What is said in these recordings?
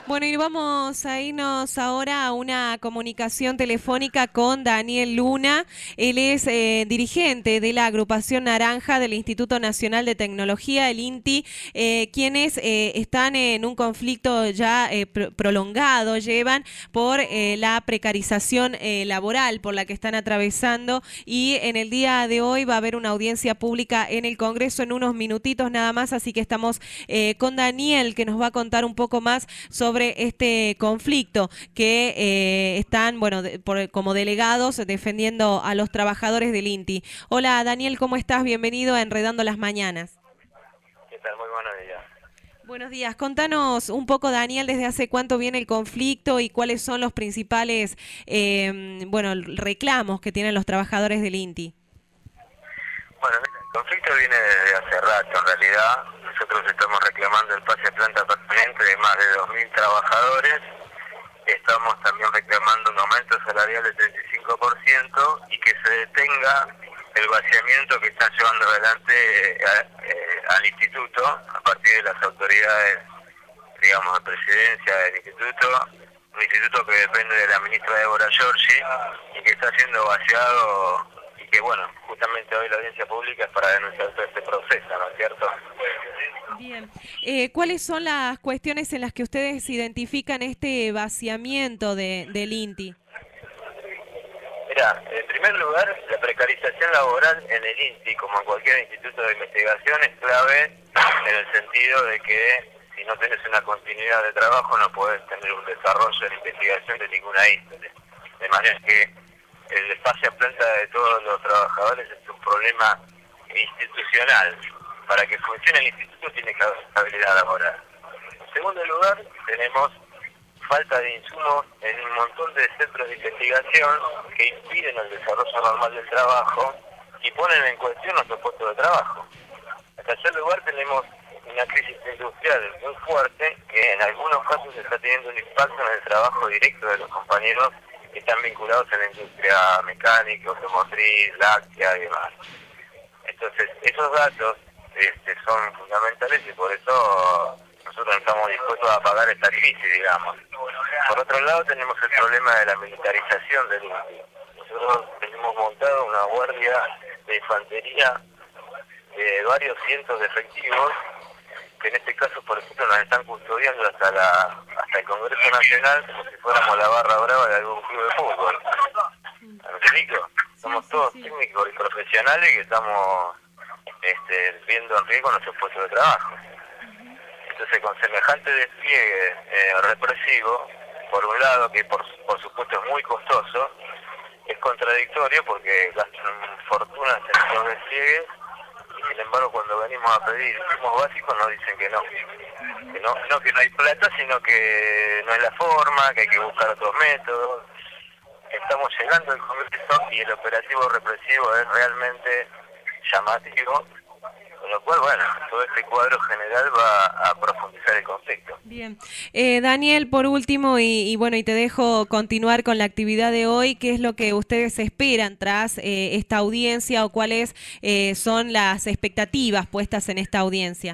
Bueno, y vamos a irnos ahora a una comunicación telefónica con Daniel Luna. Él es dirigente de la agrupación Naranja del Instituto Nacional de Tecnología, el INTI, quienes están en un conflicto ya prolongado, llevan por la precarización laboral por la que están atravesando, y en el día de hoy va a haber una audiencia pública en el Congreso en unos minutitos nada más, así que estamos con Daniel, que nos va a contar un poco más sobre este conflicto que están, bueno, como delegados defendiendo a los trabajadores del INTI. Hola Daniel, ¿cómo estás? Bienvenido a Enredando las Mañanas. ¿Qué tal? Muy buenos días. Buenos días. Contanos un poco, Daniel, desde hace cuánto viene el conflicto y cuáles son los principales, bueno, reclamos que tienen los trabajadores del INTI. Bueno, mira, el conflicto viene desde hace rato, en realidad. Nosotros estamos reclamando el pase a planta permanente de más de 2.000 trabajadores. Estamos también reclamando un aumento salarial del 35% y que se detenga el vaciamiento que están llevando adelante al instituto a partir de las autoridades, digamos, de presidencia del instituto, un instituto que depende de la ministra Débora Giorgi y que está siendo vaciado, y que, bueno, justamente hoy la audiencia pública es para denunciar todo este proceso, ¿no es cierto? Bien. ¿Cuáles son las cuestiones en las que ustedes identifican este vaciamiento del INTI? Mira, en primer lugar, la precarización laboral en el INTI, como en cualquier instituto de investigación, es clave en el sentido de que si no tenés una continuidad de trabajo no podés tener un desarrollo en investigación de ninguna índole. De manera que el espacio a planta de todos los trabajadores es un problema institucional. Para que funcione el instituto tiene que haber estabilidad laboral. En segundo lugar, tenemos falta de insumos en un montón de centros de investigación que impiden el desarrollo normal del trabajo y ponen en cuestión nuestros puestos de trabajo. En tercer lugar, tenemos una crisis industrial muy fuerte que en algunos casos está teniendo un impacto en el trabajo directo de los compañeros que están vinculados a la industria mecánica, automotriz, láctea y demás. Entonces, esos datos son fundamentales y por eso nosotros estamos dispuestos a pagar esta crisis, digamos. Por otro lado, tenemos el problema de la militarización del INTI. Nosotros tenemos montado una guardia de infantería de varios cientos de efectivos, que en este caso, por ejemplo, nos están custodiando hasta el Congreso Nacional como si fuéramos la barra brava de algún club de fútbol. ¿Me explico? Somos todos técnicos y profesionales que estamos viendo en riesgo nuestros puestos de trabajo. Entonces, con semejante despliegue represivo, por un lado, que por supuesto es muy costoso, es contradictorio porque gastan fortunas en estos despliegues y sin embargo cuando venimos a pedir insumos básicos nos dicen que no. Que no hay plata, sino que no es la forma, que hay que buscar otros métodos. Estamos llegando al Congreso y el operativo represivo es realmente llamativo, con lo cual, bueno, todo este cuadro general va a profundizar el conflicto. Bien. Daniel, por último, y bueno, y te dejo continuar con la actividad de hoy. ¿Qué es lo que ustedes esperan tras esta audiencia o cuáles son las expectativas puestas en esta audiencia?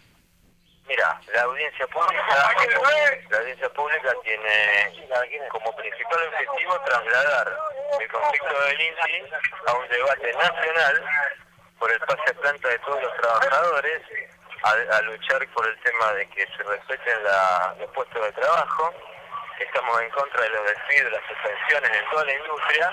Mira, la audiencia pública tiene como principal objetivo trasladar el conflicto del INTI a un debate nacional por el pase a planta de todos los trabajadores, a luchar por el tema de que se respeten los puestos de trabajo. Estamos en contra de los despidos, de las suspensiones en toda la industria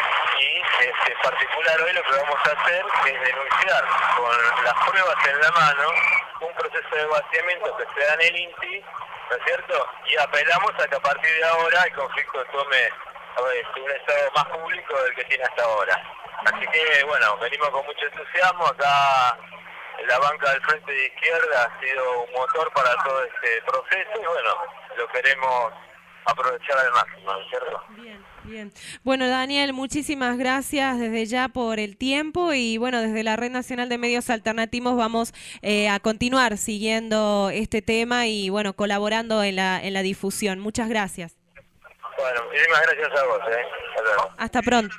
y en particular hoy lo que vamos a hacer es denunciar con las pruebas en la mano un proceso de vaciamiento que se da en el INTI, ¿no es cierto? Y apelamos a que a partir de ahora el conflicto tome un estado más público del que tiene hasta ahora. Así que, bueno, venimos con mucho entusiasmo. Acá la banca del Frente de Izquierda ha sido un motor para todo este proceso y, bueno, lo queremos aprovechar al máximo, ¿no es cierto? Bien, bien. Bueno, Daniel, muchísimas gracias desde ya por el tiempo y bueno, desde la Red Nacional de Medios Alternativos vamos a continuar siguiendo este tema y bueno, colaborando en la difusión. Muchas gracias. Bueno, muchísimas gracias a vos, Hasta luego. Hasta pronto.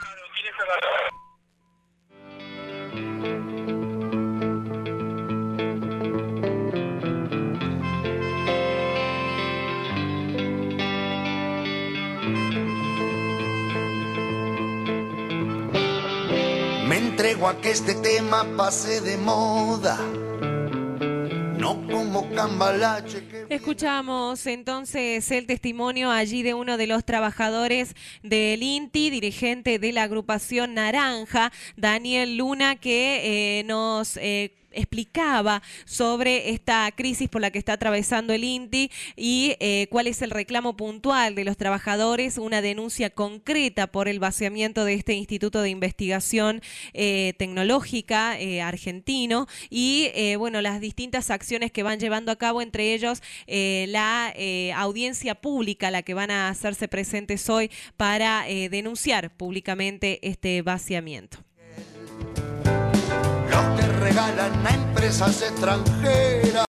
tregua que este tema pase de moda. No como cambalache que... Escuchamos entonces el testimonio allí de uno de los trabajadores del INTI, dirigente de la agrupación Naranja, Daniel Luna, que nos explicaba sobre esta crisis por la que está atravesando el INTI y cuál es el reclamo puntual de los trabajadores, una denuncia concreta por el vaciamiento de este Instituto de Investigación Tecnológica argentino y bueno, las distintas acciones que van llevando a cabo, entre ellos la audiencia pública a la que van a hacerse presentes hoy para denunciar públicamente este vaciamiento. Los que regalan a empresas extranjeras.